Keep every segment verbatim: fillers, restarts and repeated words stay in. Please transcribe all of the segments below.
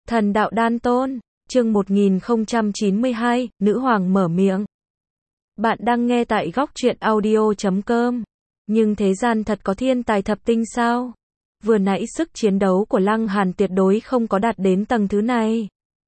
Thần đạo đan tôn, chương một nghìn không trăm chín mươi hai, nữ hoàng mở miệng. Bạn đang nghe tại góc truyện audio chấm com. Nhưng thế gian thật có thiên tài thập tinh sao? Vừa nãy sức chiến đấu của Lăng Hàn tuyệt đối không có đạt đến tầng thứ này.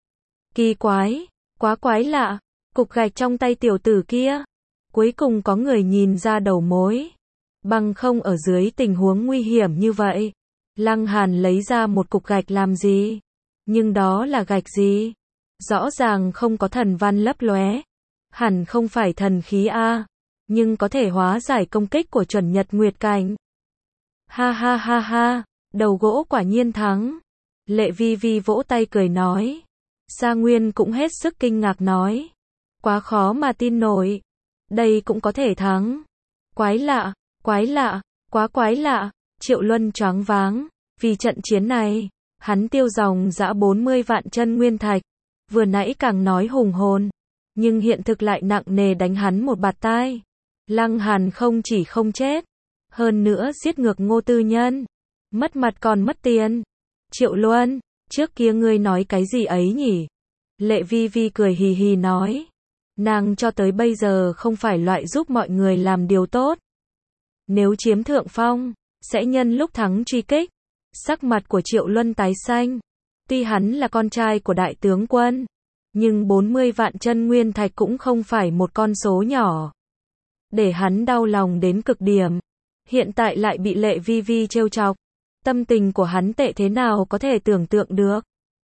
Kỳ quái, quá quái lạ, cục gạch trong tay tiểu tử kia. Cuối cùng có người nhìn ra đầu mối. Bằng không ở dưới tình huống nguy hiểm như vậy, Lăng Hàn lấy ra một cục gạch làm gì? Nhưng đó là gạch gì? Rõ ràng không có thần văn lấp lóe. Hẳn không phải thần khí a, nhưng có thể hóa giải công kích của chuẩn nhật nguyệt cảnh. Ha ha ha ha, đầu gỗ quả nhiên thắng. Lệ Vi Vi vỗ tay cười nói. Sa Nguyên cũng hết sức kinh ngạc nói. Quá khó mà tin nổi. Đây cũng có thể thắng. Quái lạ, quái lạ, quá quái lạ. Triệu Luân choáng váng. Vì trận chiến này, hắn tiêu dòng dã bốn mươi vạn chân nguyên thạch. Vừa nãy càng nói hùng hồn, nhưng hiện thực lại nặng nề đánh hắn một bạt tai. Lăng Hàn không chỉ không chết, hơn nữa giết ngược Ngô Tư Nhân. Mất mặt còn mất tiền. Triệu Luân, trước kia ngươi nói cái gì ấy nhỉ? Lệ Vi Vi cười hì hì nói. Nàng cho tới bây giờ không phải loại giúp mọi người làm điều tốt. Nếu chiếm thượng phong, sẽ nhân lúc thắng truy kích. Sắc mặt của Triệu Luân tái xanh. Tuy hắn là con trai của đại tướng quân, nhưng bốn mươi vạn chân nguyên thạch cũng không phải một con số nhỏ. Để hắn đau lòng đến cực điểm. Hiện tại lại bị Lệ Vi Vi trêu chọc. Tâm tình của hắn tệ thế nào có thể tưởng tượng được.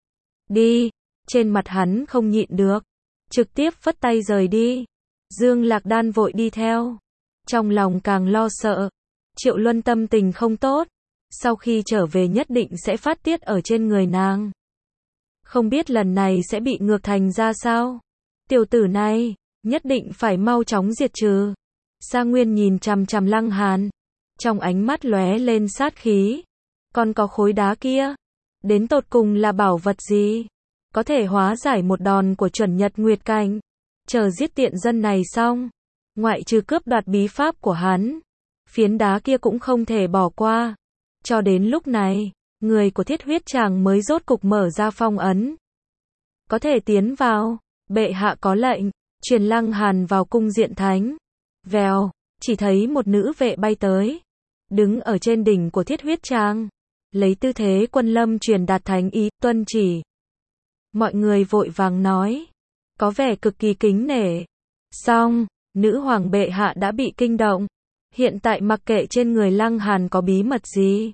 Đi, trên mặt hắn không nhịn được. Trực tiếp phất tay rời đi. Dương Lạc Đan vội đi theo. Trong lòng càng lo sợ. Triệu Luân tâm tình không tốt. Sau khi trở về nhất định sẽ phát tiết ở trên người nàng. Không biết lần này sẽ bị ngược thành ra sao? Tiểu tử này, nhất định phải mau chóng diệt trừ. Sa Nguyên nhìn chằm chằm Lăng Hàn. Trong ánh mắt lóe lên sát khí. Còn có khối đá kia. Đến tột cùng là bảo vật gì? Có thể hóa giải một đòn của chuẩn nhật nguyệt cảnh. Chờ giết tiện dân này xong. Ngoại trừ cướp đoạt bí pháp của hắn. Phiến đá kia cũng không thể bỏ qua. Cho đến lúc này, người của Thiết Huyết Tràng mới rốt cục mở ra phong ấn. Có thể tiến vào. Bệ hạ có lệnh. Truyền Lăng Hàn vào cung diện thánh. Vèo, chỉ thấy một nữ vệ bay tới. Đứng ở trên đỉnh của Thiết Huyết Tràng. Lấy tư thế quân lâm truyền đạt thánh ý, tuân chỉ. Mọi người vội vàng nói. Có vẻ cực kỳ kính nể. Xong, nữ hoàng bệ hạ đã bị kinh động. Hiện tại mặc kệ trên người Lăng Hàn có bí mật gì.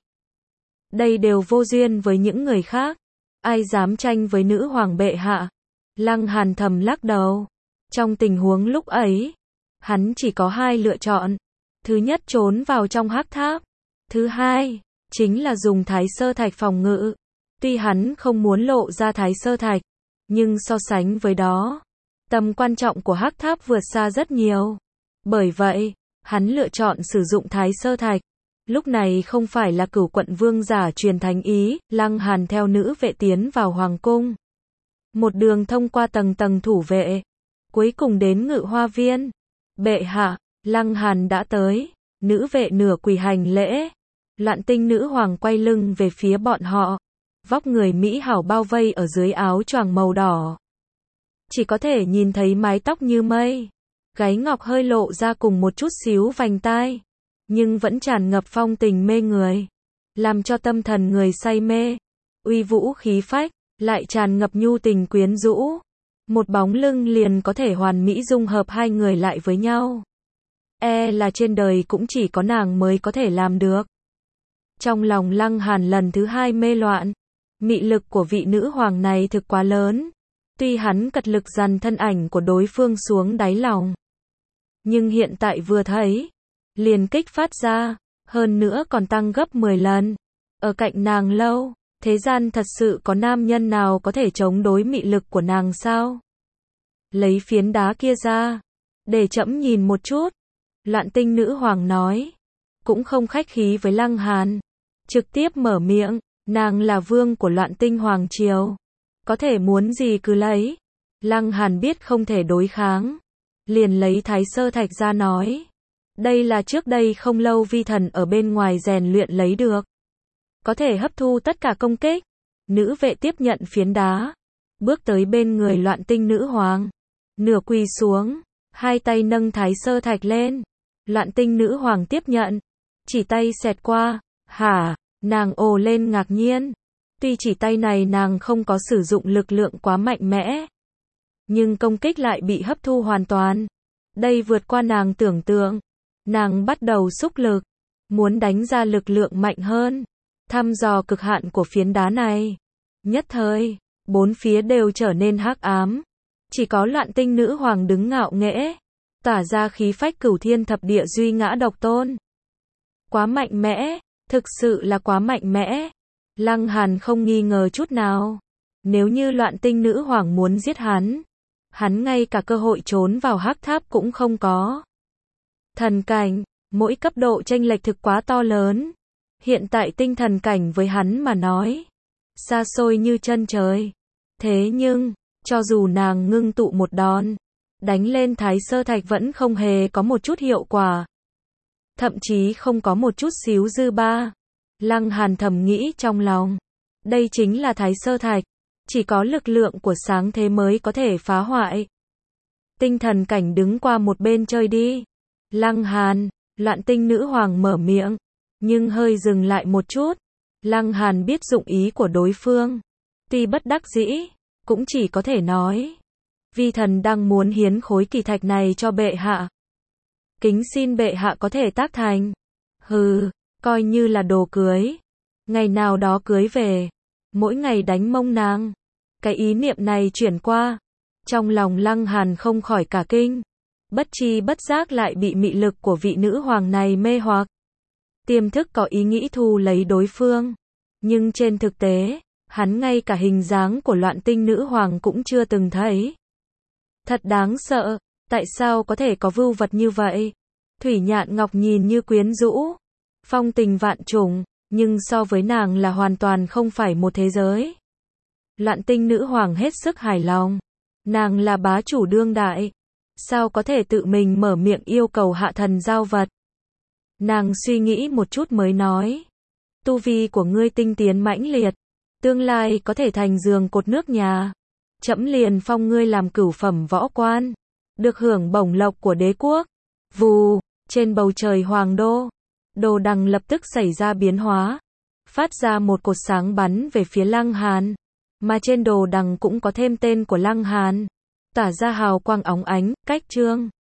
Đây đều vô duyên với những người khác. Ai dám tranh với nữ hoàng bệ hạ. Lăng Hàn thầm lắc đầu. Trong tình huống lúc ấy, hắn chỉ có hai lựa chọn. Thứ nhất trốn vào trong hắc tháp. Thứ hai, chính là dùng Thái Sơ Thạch phòng ngự. Tuy hắn không muốn lộ ra Thái Sơ Thạch, nhưng so sánh với đó, tầm quan trọng của hắc tháp vượt xa rất nhiều. Bởi vậy, hắn lựa chọn sử dụng Thái Sơ Thạch. Lúc này không phải là Cửu Quận Vương giả truyền thánh ý, Lăng Hàn theo nữ vệ tiến vào hoàng cung. Một đường thông qua tầng tầng thủ vệ, cuối cùng đến Ngự Hoa Viên. Bệ hạ, Lăng Hàn đã tới. Nữ vệ nửa quỳ hành lễ. Loạn Tinh nữ hoàng quay lưng về phía bọn họ. Vóc người mỹ hảo bao vây ở dưới áo choàng màu đỏ. Chỉ có thể nhìn thấy mái tóc như mây. Gáy ngọc hơi lộ ra cùng một chút xíu vành tai. Nhưng vẫn tràn ngập phong tình mê người. Làm cho tâm thần người say mê. Uy vũ khí phách, lại tràn ngập nhu tình quyến rũ. Một bóng lưng liền có thể hoàn mỹ dung hợp hai người lại với nhau. E là trên đời cũng chỉ có nàng mới có thể làm được. Trong lòng Lăng Hàn lần thứ hai mê loạn. Mị lực của vị nữ hoàng này thực quá lớn. Tuy hắn cật lực dằn thân ảnh của đối phương xuống đáy lòng. Nhưng hiện tại vừa thấy, liền kích phát ra, hơn nữa còn tăng gấp mười lần. Ở cạnh nàng lâu, thế gian thật sự có nam nhân nào có thể chống đối mị lực của nàng sao? Lấy phiến đá kia ra, để trẫm nhìn một chút. Loạn Tinh nữ hoàng nói, cũng không khách khí với Lăng Hàn. Trực tiếp mở miệng, nàng là vương của Loạn Tinh hoàng triều. Có thể muốn gì cứ lấy. Lăng Hàn biết không thể đối kháng. Liền lấy Thái Sơ Thạch ra nói. Đây là trước đây không lâu vi thần ở bên ngoài rèn luyện lấy được. Có thể hấp thu tất cả công kích. Nữ vệ tiếp nhận phiến đá, bước tới bên người Loạn Tinh nữ hoàng, nửa quỳ xuống, hai tay nâng Thái Sơ Thạch lên. Loạn Tinh nữ hoàng tiếp nhận, chỉ tay xẹt qua, hả, nàng ồ lên ngạc nhiên. Tuy chỉ tay này nàng không có sử dụng lực lượng quá mạnh mẽ, nhưng công kích lại bị hấp thu hoàn toàn. Đây vượt qua nàng tưởng tượng. Nàng bắt đầu xúc lực, muốn đánh ra lực lượng mạnh hơn, thăm dò cực hạn của phiến đá này. Nhất thời, bốn phía đều trở nên hắc ám. Chỉ có Loạn Tinh nữ hoàng đứng ngạo nghễ, tỏa ra khí phách cửu thiên thập địa duy ngã độc tôn. Quá mạnh mẽ, thực sự là quá mạnh mẽ. Lăng Hàn không nghi ngờ chút nào. Nếu như Loạn Tinh nữ hoàng muốn giết hắn, hắn ngay cả cơ hội trốn vào hắc tháp cũng không có. Thần cảnh, mỗi cấp độ chênh lệch thực quá to lớn. Hiện tại tinh thần cảnh với hắn mà nói, xa xôi như chân trời. Thế nhưng, cho dù nàng ngưng tụ một đòn, đánh lên Thái Sơ Thạch vẫn không hề có một chút hiệu quả. Thậm chí không có một chút xíu dư ba. Lăng Hàn thầm nghĩ trong lòng. Đây chính là Thái Sơ Thạch. Chỉ có lực lượng của sáng thế mới có thể phá hoại. Tinh thần cảnh đứng qua một bên chơi đi. Lăng Hàn, Loạn Tinh nữ hoàng mở miệng, nhưng hơi dừng lại một chút. Lăng Hàn biết dụng ý của đối phương. Tuy bất đắc dĩ, cũng chỉ có thể nói. Vi thần đang muốn hiến khối kỳ thạch này cho bệ hạ. Kính xin bệ hạ có thể tác thành. Hừ, coi như là đồ cưới. Ngày nào đó cưới về, mỗi ngày đánh mông nàng. Cái ý niệm này chuyển qua. Trong lòng Lăng Hàn không khỏi cả kinh. Bất chi bất giác lại bị mị lực của vị nữ hoàng này mê hoặc. Tiềm thức có ý nghĩ thu lấy đối phương. Nhưng trên thực tế, hắn ngay cả hình dáng của Loạn Tinh nữ hoàng cũng chưa từng thấy. Thật đáng sợ, tại sao có thể có vưu vật như vậy? Thủy Nhạn Ngọc nhìn như quyến rũ, phong tình vạn trùng, nhưng so với nàng là hoàn toàn không phải một thế giới. Loạn Tinh nữ hoàng hết sức hài lòng. Nàng là bá chủ đương đại. Sao có thể tự mình mở miệng yêu cầu hạ thần giao vật? Nàng suy nghĩ một chút mới nói. Tu vi của ngươi tinh tiến mãnh liệt. Tương lai có thể thành giường cột nước nhà. Trẫm liền phong ngươi làm cửu phẩm võ quan. Được hưởng bổng lộc của đế quốc. Vù, trên bầu trời hoàng đô. Đồ đằng lập tức xảy ra biến hóa. Phát ra một cột sáng bắn về phía Lăng Hàn. Mà trên đồ đằng cũng có thêm tên của Lăng Hàn. Tỏa ra hào quang óng ánh, cách trương.